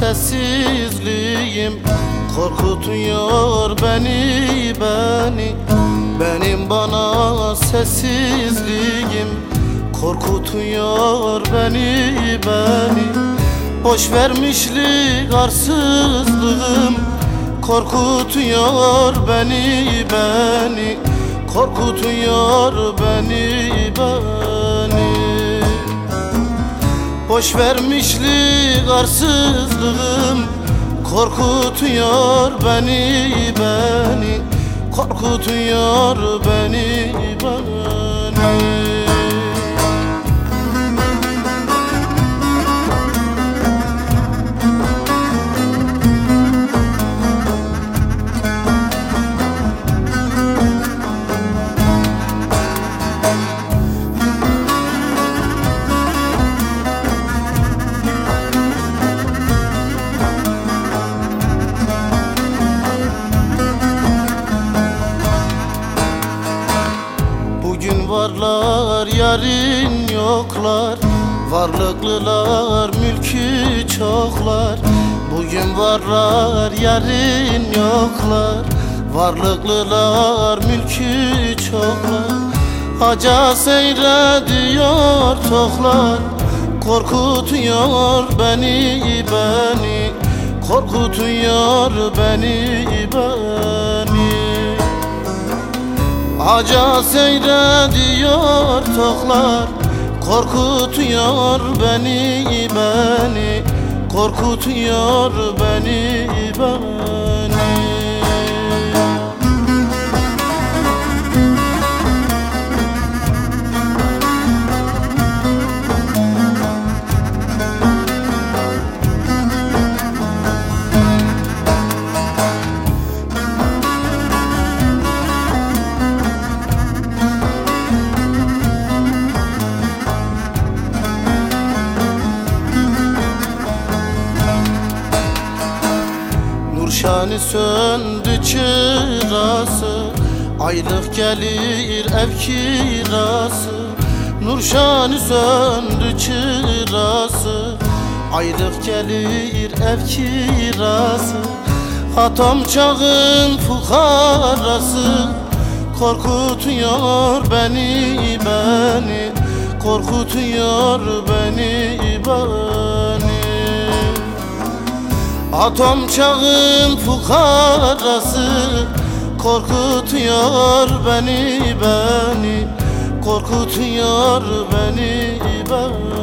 sessizliğim korkutuyor beni. Benim bana sessizliğim korkutuyor beni. Boş vermişlik arsızlığım korkutuyor beni. Korkutuyor beni. Boş vermişlik arsızlığım korkutuyor beni. Korkutuyor beni. Bugün varlar yarın yoklar, varlıklılar mülkü çoklar. Bugün varlar yarın yoklar, varlıklılar mülkü çoklar. Haca seyrediyor toklar, korkutuyor beni. Korkutuyor beni. Haca seyrediyor toklar, korkutuyor beni. Korkutuyor beni. Nurşani söndü çırası, aylık gelir ev kirası. Nurşani söndü çırası, aylık gelir ev kirası. Atom çağın fukarası korkutuyor beni. Korkutuyor beni. Atom çağın fukarası korkutuyor beni. Korkutuyor beni.